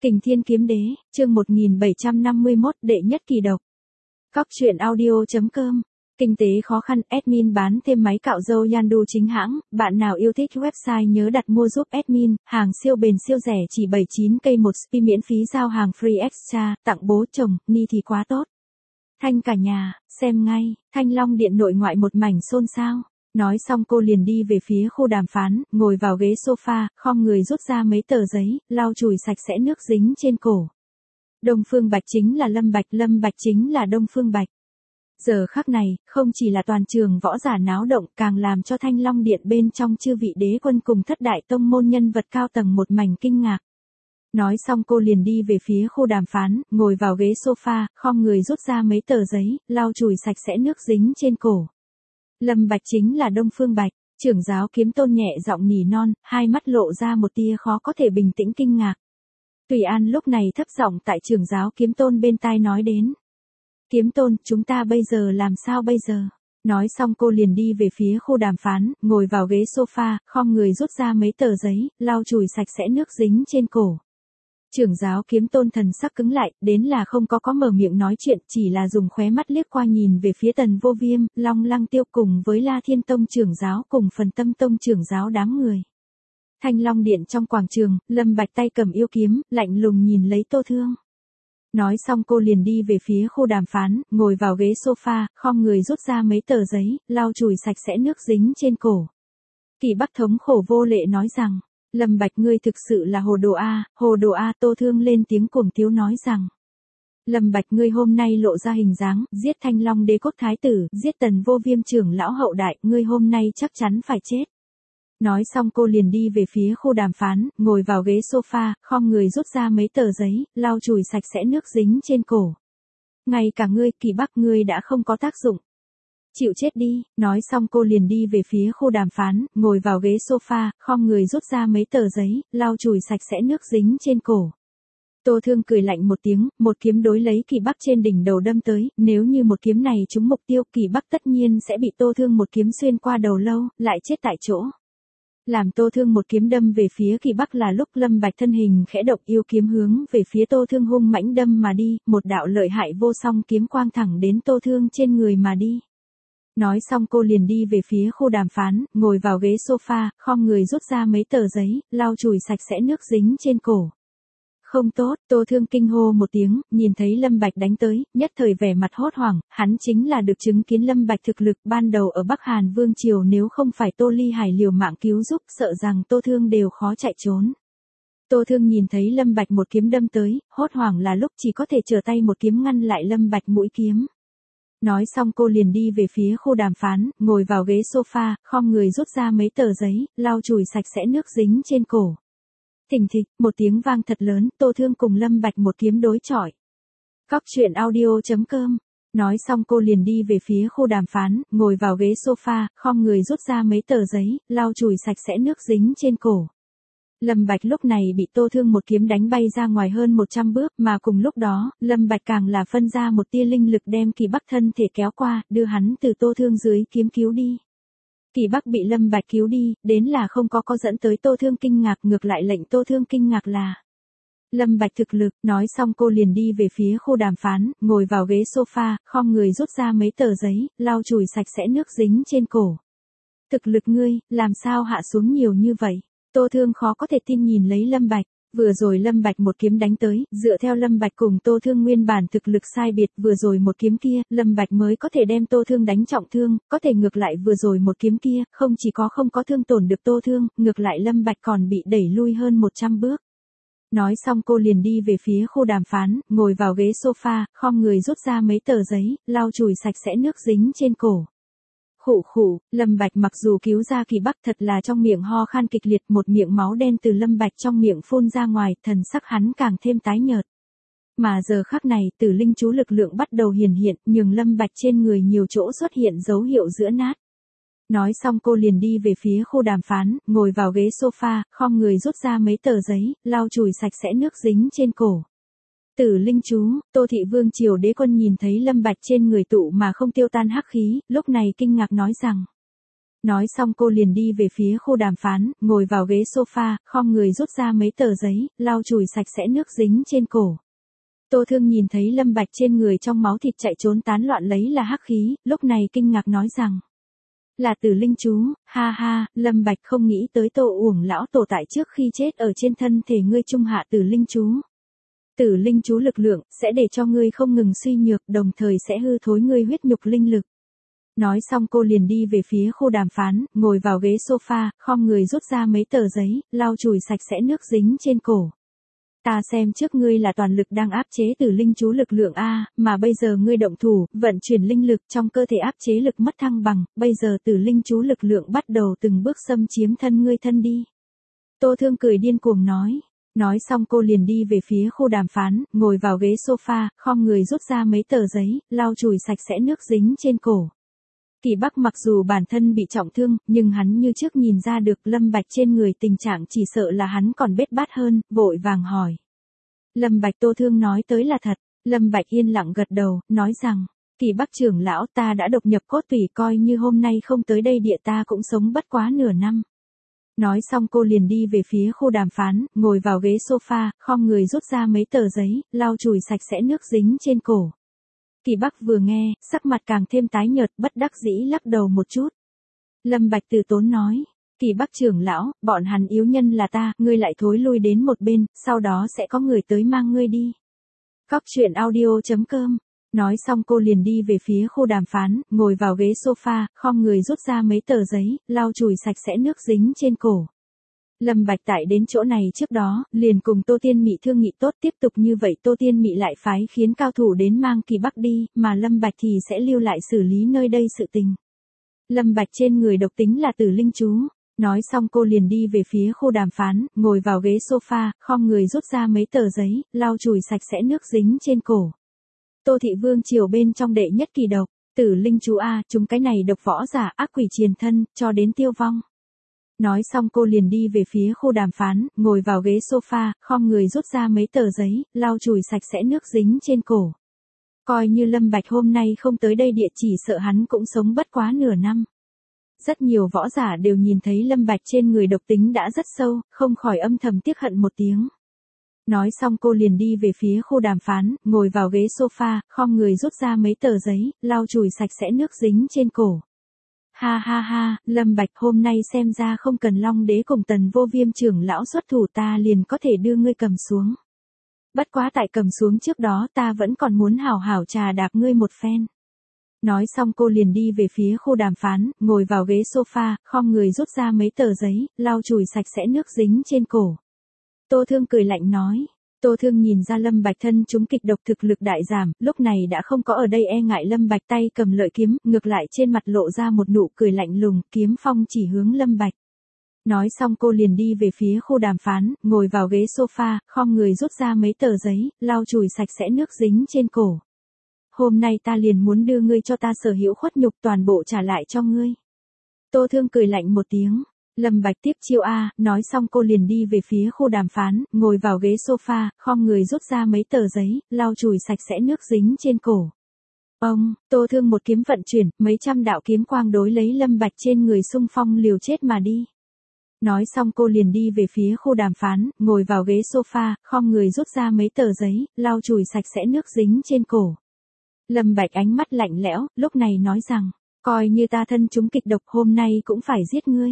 Kình Thiên Kiếm Đế, chương 1751 đệ nhất kỳ độc. Cóc truyện audio.com. Kinh tế khó khăn, admin bán thêm máy cạo râu Yandu chính hãng, bạn nào yêu thích website nhớ đặt mua giúp admin, hàng siêu bền siêu rẻ chỉ 79k một spi miễn phí giao hàng free extra, tặng bố chồng, ni thì quá tốt. Thanh cả nhà, xem ngay, Thanh Long Điện nội ngoại một mảnh xôn xao. Nói xong cô liền đi về phía khu đàm phán, ngồi vào ghế sofa, khom người rút ra mấy tờ giấy, lau chùi sạch sẽ nước dính trên cổ. Đông Phương Bạch chính là Lâm Bạch chính là Đông Phương Bạch. Giờ khắc này, không chỉ là toàn trường võ giả náo động, càng làm cho Thanh Long Điện bên trong chư vị đế quân cùng thất đại tông môn nhân vật cao tầng một mảnh kinh ngạc. Nói xong cô liền đi về phía khu đàm phán, ngồi vào ghế sofa, khom người rút ra mấy tờ giấy, lau chùi sạch sẽ nước dính trên cổ. Lâm Bạch chính là Đông Phương Bạch, trưởng giáo Kiếm Tôn nhẹ giọng nỉ non, hai mắt lộ ra một tia khó có thể bình tĩnh kinh ngạc. Tùy An lúc này thấp giọng tại trưởng giáo Kiếm Tôn bên tai nói đến. Kiếm Tôn, chúng ta bây giờ làm sao bây giờ? Nói xong cô liền đi về phía khu đàm phán, ngồi vào ghế sofa, khom người rút ra mấy tờ giấy, lau chùi sạch sẽ nước dính trên cổ. Trưởng giáo Kiếm Tôn thần sắc cứng lại, đến là không có mở miệng nói chuyện, chỉ là dùng khóe mắt liếc qua nhìn về phía Tần Vô Viêm, Long Lăng Tiêu cùng với La Thiên Tông trưởng giáo cùng Phần Tâm Tông trưởng giáo đám người. Thanh Long Điện trong quảng trường, Lâm Bạch tay cầm yêu kiếm, lạnh lùng nhìn lấy Tô Thương. Nói xong cô liền đi về phía khu đàm phán, ngồi vào ghế sofa, khom người rút ra mấy tờ giấy, lau chùi sạch sẽ nước dính trên cổ. Kỳ Bắc thống khổ vô lệ nói rằng, Lâm Bạch ngươi thực sự là hồ đồ a, Tô Thương lên tiếng cuồng tiếu nói rằng. Lâm Bạch ngươi hôm nay lộ ra hình dáng, giết Thanh Long Đế quốc thái tử, giết Tần Vô Viêm trưởng lão hậu đại, ngươi hôm nay chắc chắn phải chết. Nói xong cô liền đi về phía khu đàm phán, ngồi vào ghế sofa, khom người rút ra mấy tờ giấy, lau chùi sạch sẽ nước dính trên cổ. Ngay cả ngươi, Kỳ Bắc ngươi đã không có tác dụng. Chịu chết đi, nói xong cô liền đi về phía khu đàm phán, ngồi vào ghế sofa, khom người rút ra mấy tờ giấy, lau chùi sạch sẽ nước dính trên cổ. Tô Thương cười lạnh một tiếng, một kiếm đối lấy Kỳ Bắc trên đỉnh đầu đâm tới, nếu như một kiếm này trúng mục tiêu, Kỳ Bắc tất nhiên sẽ bị Tô Thương một kiếm xuyên qua đầu lâu, lại chết tại chỗ. Làm Tô Thương một kiếm đâm về phía Kỳ Bắc là lúc Lâm Bạch thân hình khẽ động yêu kiếm hướng về phía Tô Thương hung mãnh đâm mà đi, một đạo lợi hại vô song kiếm quang thẳng đến Tô Thương trên người mà đi. Nói xong cô liền đi về phía khu đàm phán, ngồi vào ghế sofa, khom người rút ra mấy tờ giấy, lau chùi sạch sẽ nước dính trên cổ. Không tốt, Tô Thương kinh hô một tiếng, nhìn thấy Lâm Bạch đánh tới, nhất thời vẻ mặt hốt hoảng, hắn chính là được chứng kiến Lâm Bạch thực lực ban đầu ở Bắc Hàn Vương Triều, nếu không phải Tô Ly Hải liều mạng cứu giúp, sợ rằng Tô Thương đều khó chạy trốn. Tô Thương nhìn thấy Lâm Bạch một kiếm đâm tới, hốt hoảng là lúc chỉ có thể trở tay một kiếm ngăn lại Lâm Bạch mũi kiếm. Nói xong cô liền đi về phía khu đàm phán, ngồi vào ghế sofa, khom người rút ra mấy tờ giấy, lau chùi sạch sẽ nước dính trên cổ. Thình thịch, một tiếng vang thật lớn, Tô Thương cùng Lâm Bạch một kiếm đối chọi. Cóc truyện audio.com. Nói xong cô liền đi về phía khu đàm phán, ngồi vào ghế sofa, khom người rút ra mấy tờ giấy, lau chùi sạch sẽ nước dính trên cổ. Lâm Bạch lúc này bị Tô Thương một kiếm đánh bay ra ngoài hơn 100 bước, mà cùng lúc đó, Lâm Bạch càng là phân ra một tia linh lực đem Kỳ Bắc thân thể kéo qua, đưa hắn từ Tô Thương dưới kiếm cứu đi. Kỳ Bắc bị Lâm Bạch cứu đi, đến là không có dẫn tới Tô Thương kinh ngạc, ngược lại lệnh Tô Thương kinh ngạc là Lâm Bạch thực lực. Nói xong cô liền đi về phía khu đàm phán, ngồi vào ghế sofa, khom người rút ra mấy tờ giấy, lau chùi sạch sẽ nước dính trên cổ. Thực lực ngươi, làm sao hạ xuống nhiều như vậy? Tô Thương khó có thể tin nhìn lấy Lâm Bạch. Vừa rồi Lâm Bạch một kiếm đánh tới, dựa theo Lâm Bạch cùng Tô Thương nguyên bản thực lực sai biệt, vừa rồi một kiếm kia, Lâm Bạch mới có thể đem Tô Thương đánh trọng thương, có thể ngược lại vừa rồi một kiếm kia, không chỉ không có thương tổn được Tô Thương, ngược lại Lâm Bạch còn bị đẩy lui hơn 100 bước. Nói xong cô liền đi về phía khu đàm phán, ngồi vào ghế sofa, khom người rút ra mấy tờ giấy, lau chùi sạch sẽ nước dính trên cổ. Khụ khụ, Lâm Bạch mặc dù cứu ra Kỳ Bắc thật là trong miệng ho khan kịch liệt, một miệng máu đen từ Lâm Bạch trong miệng phun ra ngoài, thần sắc hắn càng thêm tái nhợt. Mà giờ khắc này, Tử Linh chú lực lượng bắt đầu hiển hiện, nhường Lâm Bạch trên người nhiều chỗ xuất hiện dấu hiệu giữa nát. Nói xong cô liền đi về phía khu đàm phán, ngồi vào ghế sofa, khom người rút ra mấy tờ giấy, lau chùi sạch sẽ nước dính trên cổ. Tử Linh chú, Tô Thị Vương Triều đế quân nhìn thấy Lâm Bạch trên người tụ mà không tiêu tan hắc khí, lúc này kinh ngạc nói rằng. Nói xong cô liền đi về phía khu đàm phán, ngồi vào ghế sofa, khom người rút ra mấy tờ giấy, lau chùi sạch sẽ nước dính trên cổ. Tô Thương nhìn thấy Lâm Bạch trên người trong máu thịt chạy trốn tán loạn lấy là hắc khí, lúc này kinh ngạc nói rằng. Là Tử Linh chú, ha ha, Lâm Bạch không nghĩ tới Tô Uổng lão tổ tại trước khi chết ở trên thân thể ngươi trung hạ Tử Linh chú. Tử Linh chú lực lượng, sẽ để cho ngươi không ngừng suy nhược, đồng thời sẽ hư thối ngươi huyết nhục linh lực. Nói xong cô liền đi về phía khu đàm phán, ngồi vào ghế sofa, khom người rút ra mấy tờ giấy, lau chùi sạch sẽ nước dính trên cổ. Ta xem trước ngươi là toàn lực đang áp chế Tử Linh chú lực lượng A, mà bây giờ ngươi động thủ, vận chuyển linh lực trong cơ thể áp chế lực mất thăng bằng, bây giờ Tử Linh chú lực lượng bắt đầu từng bước xâm chiếm thân ngươi thân đi. Tô Thương cười điên cuồng nói. Nói xong cô liền đi về phía khu đàm phán, ngồi vào ghế sofa, khom người rút ra mấy tờ giấy, lau chùi sạch sẽ nước dính trên cổ. Kỳ Bắc mặc dù bản thân bị trọng thương, nhưng hắn như trước nhìn ra được Lâm Bạch trên người tình trạng chỉ sợ là hắn còn bết bát hơn, vội vàng hỏi. Lâm Bạch Tô Thương nói tới là thật, Lâm Bạch yên lặng gật đầu, nói rằng, Kỳ Bắc trưởng lão ta đã độc nhập cốt tủy coi như hôm nay không tới đây địa ta cũng sống bất quá nửa năm. Nói xong cô liền đi về phía khu đàm phán, ngồi vào ghế sofa, khom người rút ra mấy tờ giấy, lau chùi sạch sẽ nước dính trên cổ. Kỳ Bắc vừa nghe, sắc mặt càng thêm tái nhợt, bất đắc dĩ lắc đầu một chút. Lâm Bạch từ tốn nói, Kỳ Bắc trưởng lão, bọn hắn yếu nhân là ta, ngươi lại thối lui đến một bên, sau đó sẽ có người tới mang ngươi đi. Cóc truyện audio.com. Nói xong cô liền đi về phía khu đàm phán, ngồi vào ghế sofa, khom người rút ra mấy tờ giấy, lau chùi sạch sẽ nước dính trên cổ. Lâm Bạch tại đến chỗ này trước đó, liền cùng Tô Tiên Mị thương nghị tốt tiếp tục như vậy Tô Tiên Mị lại phái khiến cao thủ đến mang Kỳ Bắc đi, mà Lâm Bạch thì sẽ lưu lại xử lý nơi đây sự tình. Lâm Bạch trên người độc tính là Tử Linh chú. Nói xong cô liền đi về phía khu đàm phán, ngồi vào ghế sofa, khom người rút ra mấy tờ giấy, lau chùi sạch sẽ nước dính trên cổ. Tô Thị Vương triều bên trong đệ nhất kỳ độc, Tử Linh chú A, chúng cái này độc võ giả ác quỷ triền thân, cho đến tiêu vong. Nói xong cô liền đi về phía khu đàm phán, ngồi vào ghế sofa, khom người rút ra mấy tờ giấy, lau chùi sạch sẽ nước dính trên cổ. Coi như Lâm Bạch hôm nay không tới đây địa chỉ sợ hắn cũng sống bất quá nửa năm. Rất nhiều võ giả đều nhìn thấy Lâm Bạch trên người độc tính đã rất sâu, không khỏi âm thầm tiếc hận một tiếng. Nói xong cô liền đi về phía khu đàm phán, ngồi vào ghế sofa, khom người rút ra mấy tờ giấy, lau chùi sạch sẽ nước dính trên cổ. Ha ha ha, Lâm Bạch hôm nay xem ra không cần Long Đế cùng Tần Vô Viêm trưởng lão xuất thủ ta liền có thể đưa ngươi cầm xuống. Bất quá tại cầm xuống trước đó ta vẫn còn muốn hảo hảo trà đạp ngươi một phen. Nói xong cô liền đi về phía khu đàm phán, ngồi vào ghế sofa, khom người rút ra mấy tờ giấy, lau chùi sạch sẽ nước dính trên cổ. Tô Thương cười lạnh nói. Tô Thương nhìn ra Lâm Bạch thân chúng kịch độc thực lực đại giảm, lúc này đã không có ở đây e ngại Lâm Bạch tay cầm lợi kiếm, ngược lại trên mặt lộ ra một nụ cười lạnh lùng, kiếm phong chỉ hướng Lâm Bạch. Nói xong cô liền đi về phía khu đàm phán, ngồi vào ghế sofa, khom người rút ra mấy tờ giấy, lau chùi sạch sẽ nước dính trên cổ. Hôm nay ta liền muốn đưa ngươi cho ta sở hữu khuất nhục toàn bộ trả lại cho ngươi. Tô Thương cười lạnh một tiếng. Lâm Bạch tiếp chiêu A, nói xong cô liền đi về phía khu đàm phán, ngồi vào ghế sofa, khom người rút ra mấy tờ giấy, lau chùi sạch sẽ nước dính trên cổ. Tô Thương một kiếm vận chuyển, mấy trăm đạo kiếm quang đối lấy Lâm Bạch trên người xung phong liều chết mà đi. Nói xong cô liền đi về phía khu đàm phán, ngồi vào ghế sofa, khom người rút ra mấy tờ giấy, lau chùi sạch sẽ nước dính trên cổ. Lâm Bạch ánh mắt lạnh lẽo, lúc này nói rằng, coi như ta thân chúng kịch độc hôm nay cũng phải giết ngươi.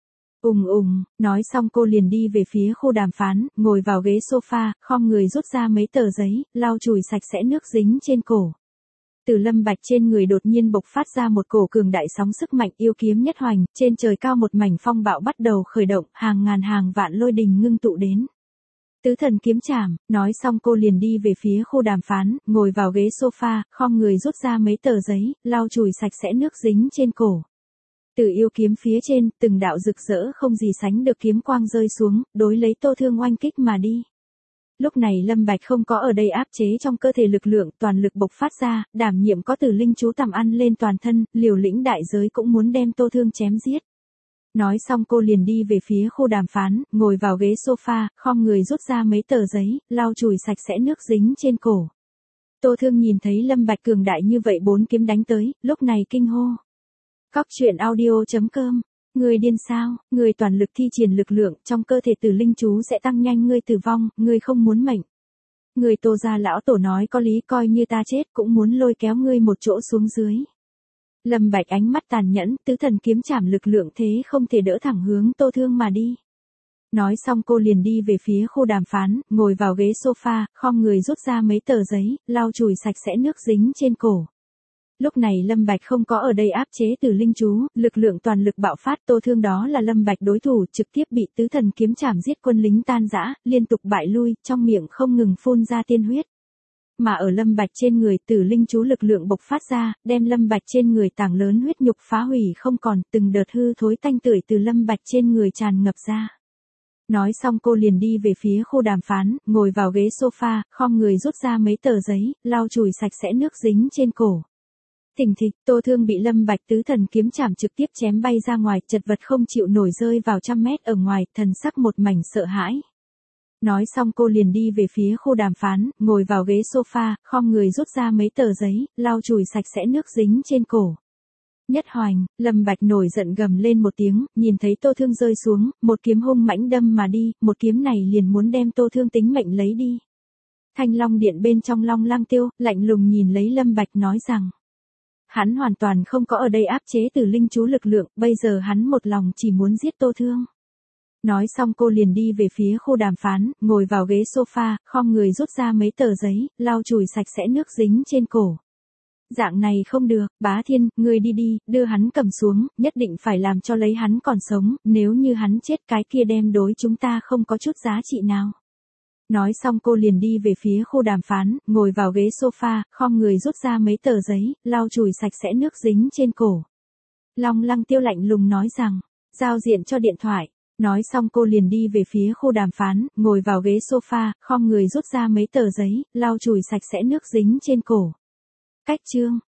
Nói xong cô liền đi về phía khu đàm phán, ngồi vào ghế sofa, khom người rút ra mấy tờ giấy, lau chùi sạch sẽ nước dính trên cổ. Từ Lâm Bạch trên người đột nhiên bộc phát ra một cổ cường đại sóng sức mạnh yêu kiếm nhất hoành, trên trời cao một mảnh phong bạo bắt đầu khởi động, hàng ngàn hàng vạn lôi đình ngưng tụ đến. Tứ thần kiếm chảm, nói xong cô liền đi về phía khu đàm phán, ngồi vào ghế sofa, khom người rút ra mấy tờ giấy, lau chùi sạch sẽ nước dính trên cổ. Từ yêu kiếm phía trên, từng đạo rực rỡ không gì sánh được kiếm quang rơi xuống, đối lấy Tô Thương oanh kích mà đi. Lúc này Lâm Bạch không có ở đây áp chế trong cơ thể lực lượng, toàn lực bộc phát ra, đảm nhiệm có Tử Linh chú tầm ăn lên toàn thân, liều lĩnh đại giới cũng muốn đem Tô Thương chém giết. Nói xong cô liền đi về phía khu đàm phán, ngồi vào ghế sofa, khom người rút ra mấy tờ giấy, lau chùi sạch sẽ nước dính trên cổ. Tô Thương nhìn thấy Lâm Bạch cường đại như vậy bốn kiếm đánh tới, lúc này kinh hô. Cóc truyện audio.com Ngươi điên sao, ngươi toàn lực thi triển lực lượng trong cơ thể tử linh chú sẽ tăng nhanh ngươi tử vong, ngươi không muốn mệnh. Người Tô gia lão tổ nói có lý, coi như ta chết cũng muốn lôi kéo ngươi một chỗ xuống dưới. Lâm Bạch ánh mắt tàn nhẫn, tứ thần kiếm chảm lực lượng thế không thể đỡ thẳng hướng Tô Thương mà đi. Nói xong cô liền đi về phía khu đàm phán, ngồi vào ghế sofa, khom người rút ra mấy tờ giấy, lau chùi sạch sẽ nước dính trên cổ. Lúc này Lâm Bạch không có ở đây áp chế tử linh chú, lực lượng toàn lực bạo phát. Tô Thương đó là Lâm Bạch đối thủ, trực tiếp bị tứ thần kiếm chảm giết, quân lính tan rã, liên tục bại lui, trong miệng không ngừng phun ra tiên huyết. Mà ở Lâm Bạch trên người, tử linh chú lực lượng bộc phát ra, đem Lâm Bạch trên người tảng lớn huyết nhục phá hủy không còn, từng đợt hư thối tanh tưởi từ Lâm Bạch trên người tràn ngập ra. Nói xong cô liền đi về phía khu đàm phán, ngồi vào ghế sofa, khom người rút ra mấy tờ giấy, lau chùi sạch sẽ nước dính trên cổ. Thình thịch, Tô Thương bị Lâm Bạch tứ thần kiếm chảm trực tiếp chém bay ra ngoài, chật vật không chịu nổi rơi vào trăm mét ở ngoài, thần sắc một mảnh sợ hãi. Nói xong cô liền đi về phía khu đàm phán, ngồi vào ghế sofa, khom người rút ra mấy tờ giấy, lau chùi sạch sẽ nước dính trên cổ. Nhất Hoành, Lâm Bạch nổi giận gầm lên một tiếng, nhìn thấy Tô Thương rơi xuống, một kiếm hung mãnh đâm mà đi, một kiếm này liền muốn đem Tô Thương tính mệnh lấy đi. Thanh Long Điện bên trong Long Lăng Tiêu, lạnh lùng nhìn lấy Lâm Bạch nói rằng, hắn hoàn toàn không có ở đây áp chế tử linh chú lực lượng, bây giờ hắn một lòng chỉ muốn giết Tô Thương. Nói xong cô liền đi về phía khu đàm phán, ngồi vào ghế sofa, khom người rút ra mấy tờ giấy, lau chùi sạch sẽ nước dính trên cổ. Dạng này không được, Bá Thiên, ngươi đi đi, đưa hắn cầm xuống, nhất định phải làm cho lấy hắn còn sống, nếu như hắn chết cái kia đem đối chúng ta không có chút giá trị nào. Nói xong cô liền đi về phía khu đàm phán, ngồi vào ghế sofa, khom người rút ra mấy tờ giấy, lau chùi sạch sẽ nước dính trên cổ. Long Lăng Tiêu lạnh lùng nói rằng, giao diện cho điện thoại. Nói xong cô liền đi về phía khu đàm phán, ngồi vào ghế sofa, khom người rút ra mấy tờ giấy, lau chùi sạch sẽ nước dính trên cổ. Cách chương